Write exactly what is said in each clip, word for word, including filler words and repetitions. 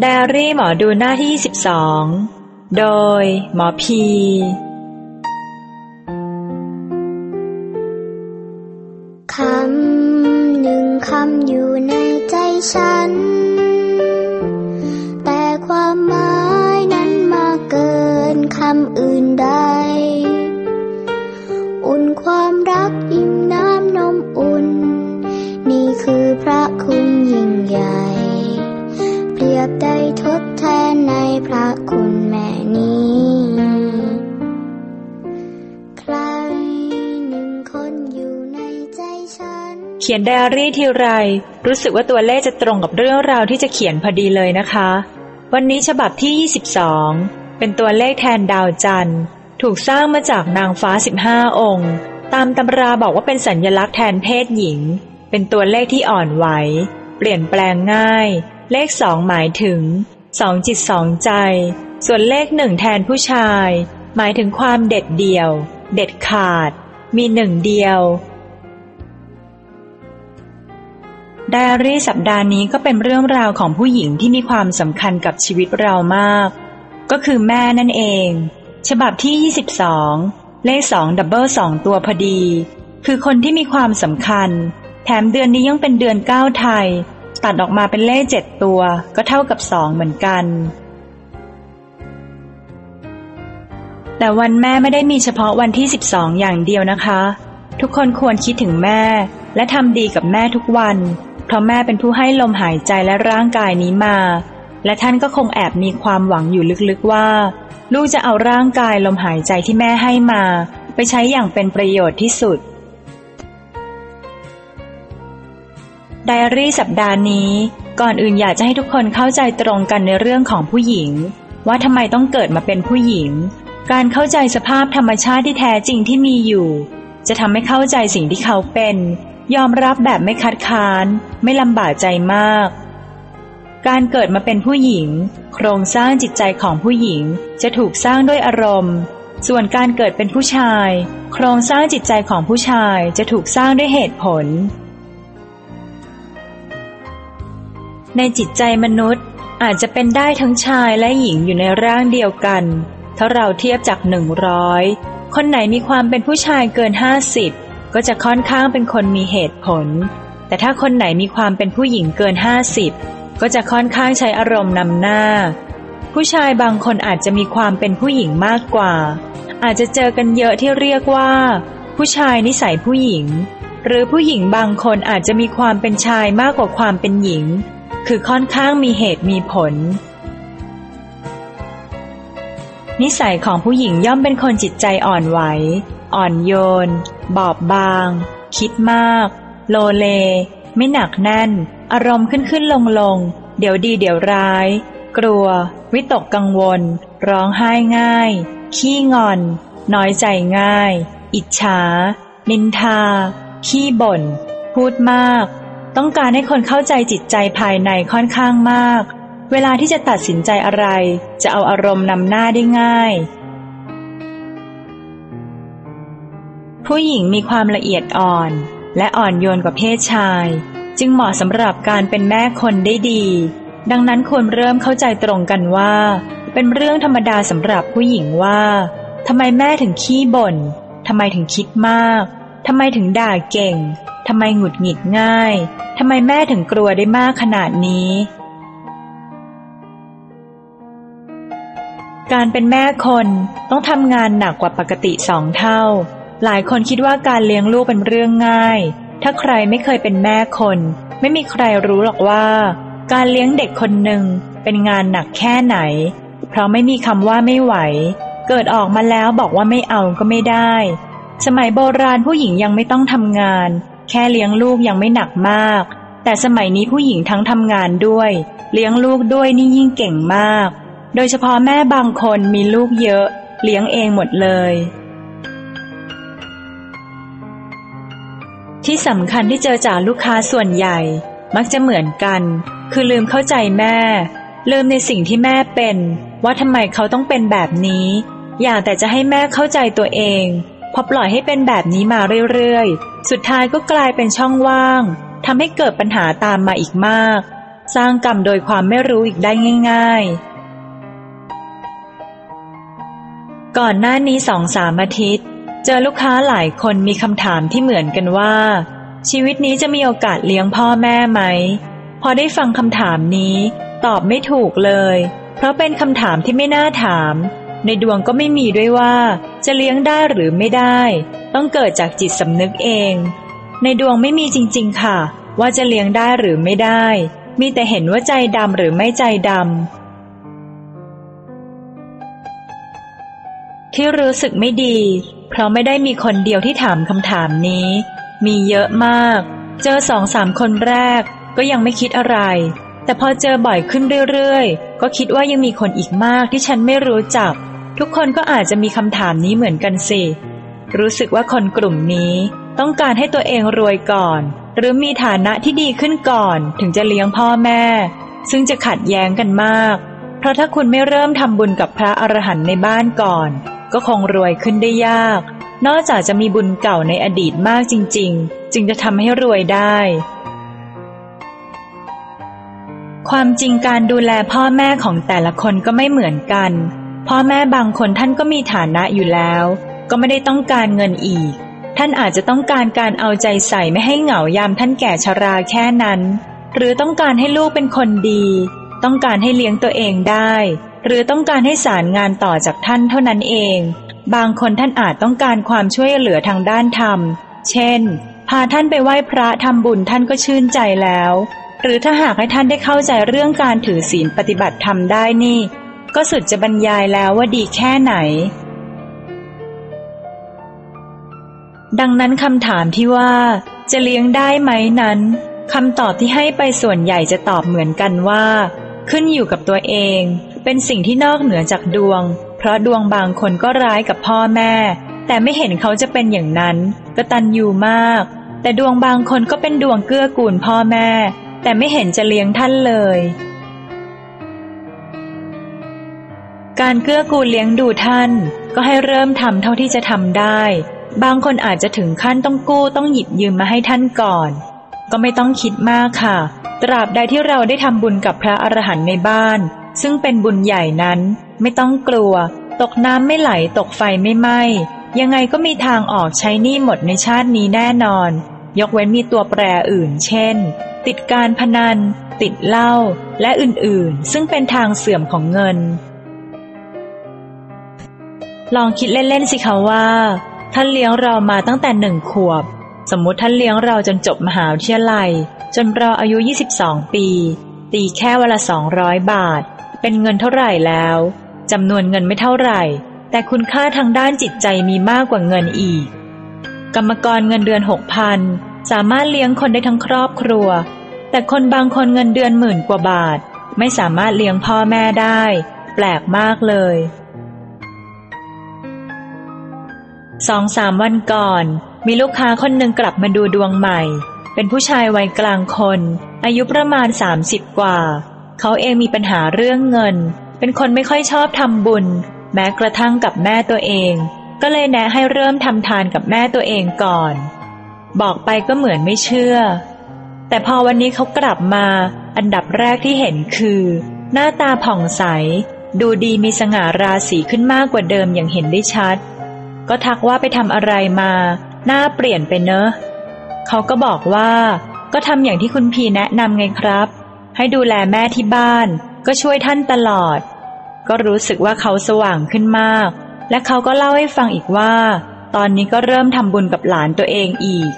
ไดอารี่หมอดูหน้าที่ยี่สิบสองโดยหมอพีคำหนึ่งคำอยู่ในใจฉันแต่ความหมายนั้นมากเกินคำอื่นใดอุ่นความรักยิ่งน้ำนมอุ่นนี่คือพระคุณยิ่งใหญ่เปรียบได้ทดแทนในพระคุณแม่นี้ใครหนึ่งคนอยู่ในใจฉันเขียนไดอารี่ทีไรรู้สึกว่าตัวเลขจะตรงกับเรื่องราวที่จะเขียนพอดีเลยนะคะวันนี้ฉบับที่ยี่สิบสองเป็นตัวเลขแทนดาวจันทร์ถูกสร้างมาจากนางฟ้าสิบห้าองค์ตามตำราบอกว่าเป็นสัญลักษณ์แทนเพศหญิงเป็นตัวเลขที่อ่อนไหวเปลี่ยนแปลงง่ายเลขสองหมายถึงสองจิตสองใจส่วนเลขหนึ่งแทนผู้ชายหมายถึงความเด็ดเดี่ยวเด็ดขาดมีหนึ่งเดียวไดอารี่สัปดาห์นี้ก็เป็นเรื่องราวของผู้หญิงที่มีความสำคัญกับชีวิตเรามากก็คือแม่นั่นเองฉบับที่ยี่สิบสองเลขสองดับเบิลสองตัวพอดีคือคนที่มีความสำคัญแถมเดือนนี้ยังเป็นเดือนเก้าไทยตัดออกมาเป็นเลขเจ็ดตัวก็เท่ากับสองเหมือนกันแต่วันแม่ไม่ได้มีเฉพาะวันที่สิบสองอย่างเดียวนะคะทุกคนควรคิดถึงแม่และทำดีกับแม่ทุกวันเพราะแม่เป็นผู้ให้ลมหายใจและร่างกายนี้มาและท่านก็คงแอบมีความหวังอยู่ลึกๆว่าลูกจะเอาร่างกายลมหายใจที่แม่ให้มาไปใช้อย่างเป็นประโยชน์ที่สุดไดอารี่สัปดาห์นี้ก่อนอื่นอยากจะให้ทุกคนเข้าใจตรงกันในเรื่องของผู้หญิงว่าทำไมต้องเกิดมาเป็นผู้หญิงการเข้าใจสภาพธรรมชาติที่แท้จริงที่มีอยู่จะทำให้เข้าใจสิ่งที่เขาเป็นยอมรับแบบไม่คัดค้านไม่ลำบากใจมากการเกิดมาเป็นผู้หญิงโครงสร้างจิตใจของผู้หญิงจะถูกสร้างด้วยอารมณ์ส่วนการเกิดเป็นผู้ชายโครงสร้างจิตใจของผู้ชายจะถูกสร้างด้วยเหตุผลในจิตใจมนุษย์อาจจะเป็นได้ทั้งชายและหญิงอยู่ในร่างเดียวกันถ้าเราเทียบจากหนึ่งร้อยคนไหนมีความเป็นผู้ชายเกินห้าสิบก็จะค่อนข้างเป็นคนมีเหตุผลแต่ถ้าคนไหนมีความเป็นผู้หญิงเกินห้าสิบก็จะค่อนข้างใช้อารมณ์นำหน้าผู้ชายบางคนอาจจะมีความเป็นผู้หญิงมากกว่าอาจจะเจอกันเยอะที่เรียกว่าผู้ชายนิสัยผู้หญิงหรือผู้หญิงบางคนอาจจะมีความเป็นชายมากกว่าความเป็นหญิงคือค่อนข้างมีเหตุมีผลนิสัยของผู้หญิงย่อมเป็นคนจิตใจอ่อนไหวอ่อนโยนบอบบางคิดมากโลเลไม่หนักแน่นอารมณ์ขึ้นขึ้นลงลงเดี๋ยวดีเดี๋ยวร้ายกลัววิตกกังวลร้องไห้ง่ายขี้งอนน้อยใจง่ายอิจฉานินทาขี้บ่นพูดมากต้องการให้คนเข้าใจจิตใจภายในค่อนข้างมากเวลาที่จะตัดสินใจอะไรจะเอาอารมณ์นำหน้าได้ง่ายผู้หญิงมีความละเอียดอ่อนและอ่อนโยนกว่าเพศชายจึงเหมาะสำหรับการเป็นแม่คนได้ดีดังนั้นควรเริ่มเข้าใจตรงกันว่าเป็นเรื่องธรรมดาสำหรับผู้หญิงว่าทำไมแม่ถึงขี้บ่นทำไมถึงคิดมากทำไมถึงด่าเก่งทำไมหงุดหงิดง่ายทำไมแม่ถึงกลัวได้มากขนาดนี้การเป็นแม่คนต้องทำงานหนักกว่าปกติสองเท่าหลายคนคิดว่าการเลี้ยงลูกเป็นเรื่องง่ายถ้าใครไม่เคยเป็นแม่คนไม่มีใครรู้หรอกว่าการเลี้ยงเด็กคนหนึ่งเป็นงานหนักแค่ไหนเพราะไม่มีคำว่าไม่ไหวเกิดออกมาแล้วบอกว่าไม่เอาก็ไม่ได้สมัยโบราณผู้หญิงยังไม่ต้องทำงานแค่เลี้ยงลูกยังไม่หนักมากแต่สมัยนี้ผู้หญิงทั้งทำงานด้วยเลี้ยงลูกด้วยนี่ยิ่งเก่งมากโดยเฉพาะแม่บางคนมีลูกเยอะเลี้ยงเองหมดเลยที่สำคัญที่เจอจากลูกค้าส่วนใหญ่มักจะเหมือนกันคือลืมเข้าใจแม่ลืมในสิ่งที่แม่เป็นว่าทำไมเขาต้องเป็นแบบนี้อยากแต่จะให้แม่เข้าใจตัวเองพอปล่อยให้เป็นแบบนี้มาเรื่อยๆสุดท้ายก็กลายเป็นช่องว่างทำให้เกิดปัญหาตามมาอีกมากสร้างกรรมโดยความไม่รู้อีกได้ง่ายๆก่อนหน้านี้สองสามอาทิตย์เจอลูกค้าหลายคนมีคำถามที่เหมือนกันว่าชีวิตนี้จะมีโอกาสเลี้ยงพ่อแม่ไหมพอได้ฟังคำถามนี้ตอบไม่ถูกเลยเพราะเป็นคำถามที่ไม่น่าถามในดวงก็ไม่มีด้วยว่าจะเลี้ยงได้หรือไม่ได้ต้องเกิดจากจิตสำนึกเองในดวงไม่มีจริงๆค่ะว่าจะเลี้ยงได้หรือไม่ได้มีแต่เห็นว่าใจดำหรือไม่ใจดำที่รู้สึกไม่ดีเพราะไม่ได้มีคนเดียวที่ถามคำถามนี้มีเยอะมากเจอสองสามคนแรกก็ยังไม่คิดอะไรแต่พอเจอบ่อยขึ้นเรื่อยๆก็คิดว่ายังมีคนอีกมากที่ฉันไม่รู้จักทุกคนก็อาจจะมีคำถามนี้เหมือนกันสิรู้สึกว่าคนกลุ่มนี้ต้องการให้ตัวเองรวยก่อนหรือมีฐานะที่ดีขึ้นก่อนถึงจะเลี้ยงพ่อแม่ซึ่งจะขัดแย้งกันมากเพราะถ้าคุณไม่เริ่มทำบุญกับพระอรหันต์ในบ้านก่อนก็คงรวยขึ้นได้ยากนอกจากจะมีบุญเก่าในอดีตมากจริงๆจึงจะทำให้รวยได้ความจริงการดูแลพ่อแม่ของแต่ละคนก็ไม่เหมือนกันพ่อแม่บางคนท่านก็มีฐานะอยู่แล้วก็ไม่ได้ต้องการเงินอีกท่านอาจจะต้องการการเอาใจใส่ไม่ให้เหงายามท่านแก่ชราแค่นั้นหรือต้องการให้ลูกเป็นคนดีต้องการให้เลี้ยงตัวเองได้หรือต้องการให้สารงานต่อจากท่านเท่านั้นเองบางคนท่านอาจต้องการความช่วยเหลือทางด้านธรรมเช่นพาท่านไปไหว้พระทำบุญท่านก็ชื่นใจแล้วหรือถ้าหากให้ท่านได้เข้าใจเรื่องการถือศีลปฏิบัติธรรมได้นี่ก็สุดจะบรรยายแล้วว่าดีแค่ไหนดังนั้นคำถามที่ว่าจะเลี้ยงได้ไหมนั้นคำตอบที่ให้ไปส่วนใหญ่จะตอบเหมือนกันว่าขึ้นอยู่กับตัวเองเป็นสิ่งที่นอกเหนือจากดวงเพราะดวงบางคนก็ร้ายกับพ่อแม่แต่ไม่เห็นเขาจะเป็นอย่างนั้นกตัญญูมากแต่ดวงบางคนก็เป็นดวงเกื้อกูลพ่อแม่แต่ไม่เห็นจะเลี้ยงท่านเลยการเกื้อกูลเลี้ยงดูท่านก็ให้เริ่มทำเท่าที่จะทำได้บางคนอาจจะถึงขั้นต้องกู้ต้องหยิบยืมมาให้ท่านก่อนก็ไม่ต้องคิดมากค่ะตราบใดที่เราได้ทำบุญกับพระอรหันต์ในบ้านซึ่งเป็นบุญใหญ่นั้นไม่ต้องกลัวตกน้ำไม่ไหลตกไฟไม่ไหม้ยังไงก็มีทางออกใช้หนี้หมดในชาตินี้แน่นอนยกเว้นมีตัวแปรอื่นเช่นติดการพนันติดเหล้าและอื่นๆซึ่งเป็นทางเสื่อมของเงินลองคิดเล่นๆสิคะว่าท่านเลี้ยงเรามาตั้งแต่หนึ่งขวบสมมุติท่านเลี้ยงเราจนจบมหาวิทยาลัยจนเราอายุยี่สิบสองปีตีแค่วันละสองร้อยบาทเป็นเงินเท่าไหร่แล้วจำนวนเงินไม่เท่าไหร่แต่คุณค่าทางด้านจิตใจมีมากกว่าเงินอีกกรรมกรเงินเดือน หกพัน สามารถเลี้ยงคนได้ทั้งครอบครัวแต่คนบางคนเงินเดือนหมื่นกว่าบาทไม่สามารถเลี้ยงพ่อแม่ได้แปลกมากเลยสองสามวันก่อนมีลูกค้าคนหนึ่งกลับมาดูดวงใหม่เป็นผู้ชายวัยกลางคนอายุประมาณสามสิบกว่าเขาเองมีปัญหาเรื่องเงินเป็นคนไม่ค่อยชอบทำบุญแม้กระทั่งกับแม่ตัวเองก็เลยแนะให้เริ่มทำทานกับแม่ตัวเองก่อนบอกไปก็เหมือนไม่เชื่อแต่พอวันนี้เขากลับมาอันดับแรกที่เห็นคือหน้าตาผ่องใสดูดีมีสง่าราศีขึ้นมากกว่าเดิมอย่างเห็นได้ชัดก็ทักว่าไปทำอะไรมาหน้าเปลี่ยนไปเนอะเขาก็บอกว่าก็ทำอย่างที่คุณพีแนะนำไงครับให้ดูแลแม่ที่บ้านก็ช่วยท่านตลอดก็รู้สึกว่าเขาสว่างขึ้นมากและเขาก็เล่าให้ฟังอีกว่าตอนนี้ก็เริ่มทำบุญกับหลานตัวเองอีก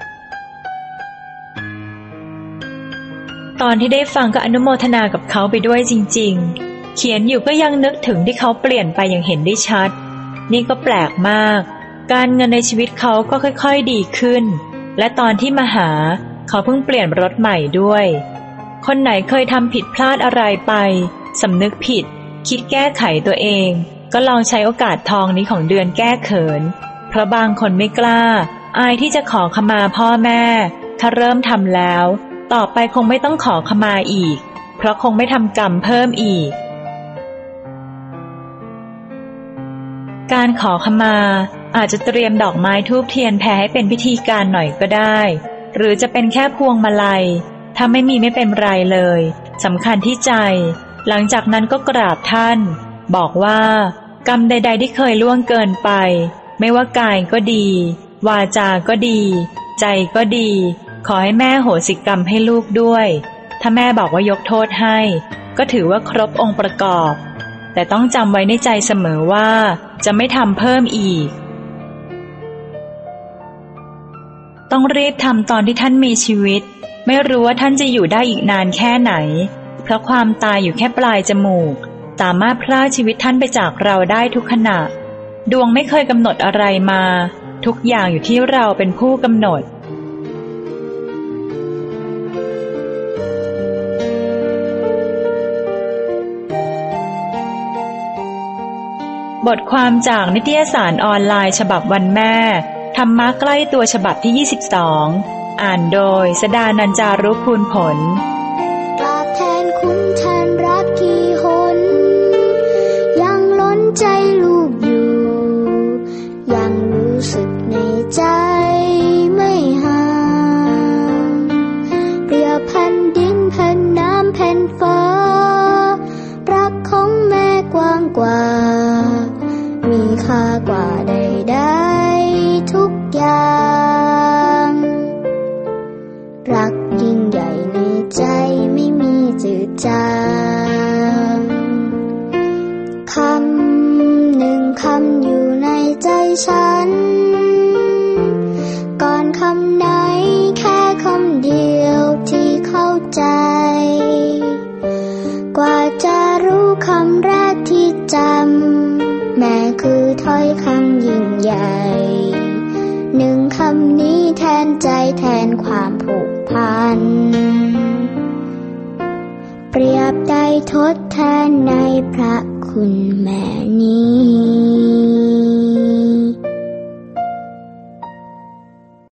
ตอนที่ได้ฟังก็อนุโมทนากับเขาไปด้วยจริงๆเขียนอยู่ก็ยังนึกถึงที่เขาเปลี่ยนไปอย่างเห็นได้ชัดนี่ก็แปลกมากการเงินในชีวิตเขาก็ค่อยๆดีขึ้นและตอนที่มาหาเขาเพิ่งเปลี่ยนรถใหม่ด้วยคนไหนเคยทำผิดพลาดอะไรไปสำนึกผิดคิดแก้ไขตัวเองก็ลองใช้โอกาสทองนี้ของเดือนแก้เขินเพราะบางคนไม่กล้าอายที่จะขอขมาพ่อแม่ถ้าเริ่มทำแล้วต่อไปคงไม่ต้องขอขมาอีกเพราะคงไม่ทำกรรมเพิ่มอีกการขอขมาอาจจะเตรียมดอกไม้ธูปเทียนแผ่ให้เป็นพิธีการหน่อยก็ได้หรือจะเป็นแค่พวงมาลัยถ้าไม่มีไม่เป็นไรเลยสำคัญที่ใจหลังจากนั้นก็กราบท่านบอกว่ากรรมใดๆที่เคยล่วงเกินไปไม่ว่ากายก็ดีวาจาก็ดีใจก็ดีขอให้แม่โหสิกรรมให้ลูกด้วยถ้าแม่บอกว่ายกโทษให้ก็ถือว่าครบองค์ประกอบแต่ต้องจำไว้ในใจเสมอว่าจะไม่ทำเพิ่มอีกต้องรีบทำตอนที่ท่านมีชีวิตไม่รู้ว่าท่านจะอยู่ได้อีกนานแค่ไหนเพราะความตายอยู่แค่ปลายจมูกสามารถพรากชีวิตท่านไปจากเราได้ทุกขณะดวงไม่เคยกำหนดอะไรมาทุกอย่างอยู่ที่เราเป็นผู้กำหนดบทความจากนิตยสารออนไลน์ฉบับวันแม่ธรรมะใกล้ตัวฉบับที่ยี่สิบสองอ่านโดยสดานันจารุภูลผลตราบแทนคุณแทนรักกี่หนยังล้นใจลูกอยู่ยังรู้สึกในใจไม่ห่างเปรียบแผ่นดินแผ่นน้ำแผ่นฟ้ารักของแม่กว้างกว่ามีค่ากว่าใดๆทุกอย่างรักยิ่งใหญ่ในใจไม่มีจืดจางคำหนึ่งคำอยู่ในใจฉันก่อนคำไหนแค่คำเดียวที่เข้าใจกว่าจะรู้คำแรกที่จำแม่คือถ้อยคำยิ่งใหญ่หนึ่งคำนี้แทนใจแทนความผูกพันเปรียบได้ทดแทนในพระ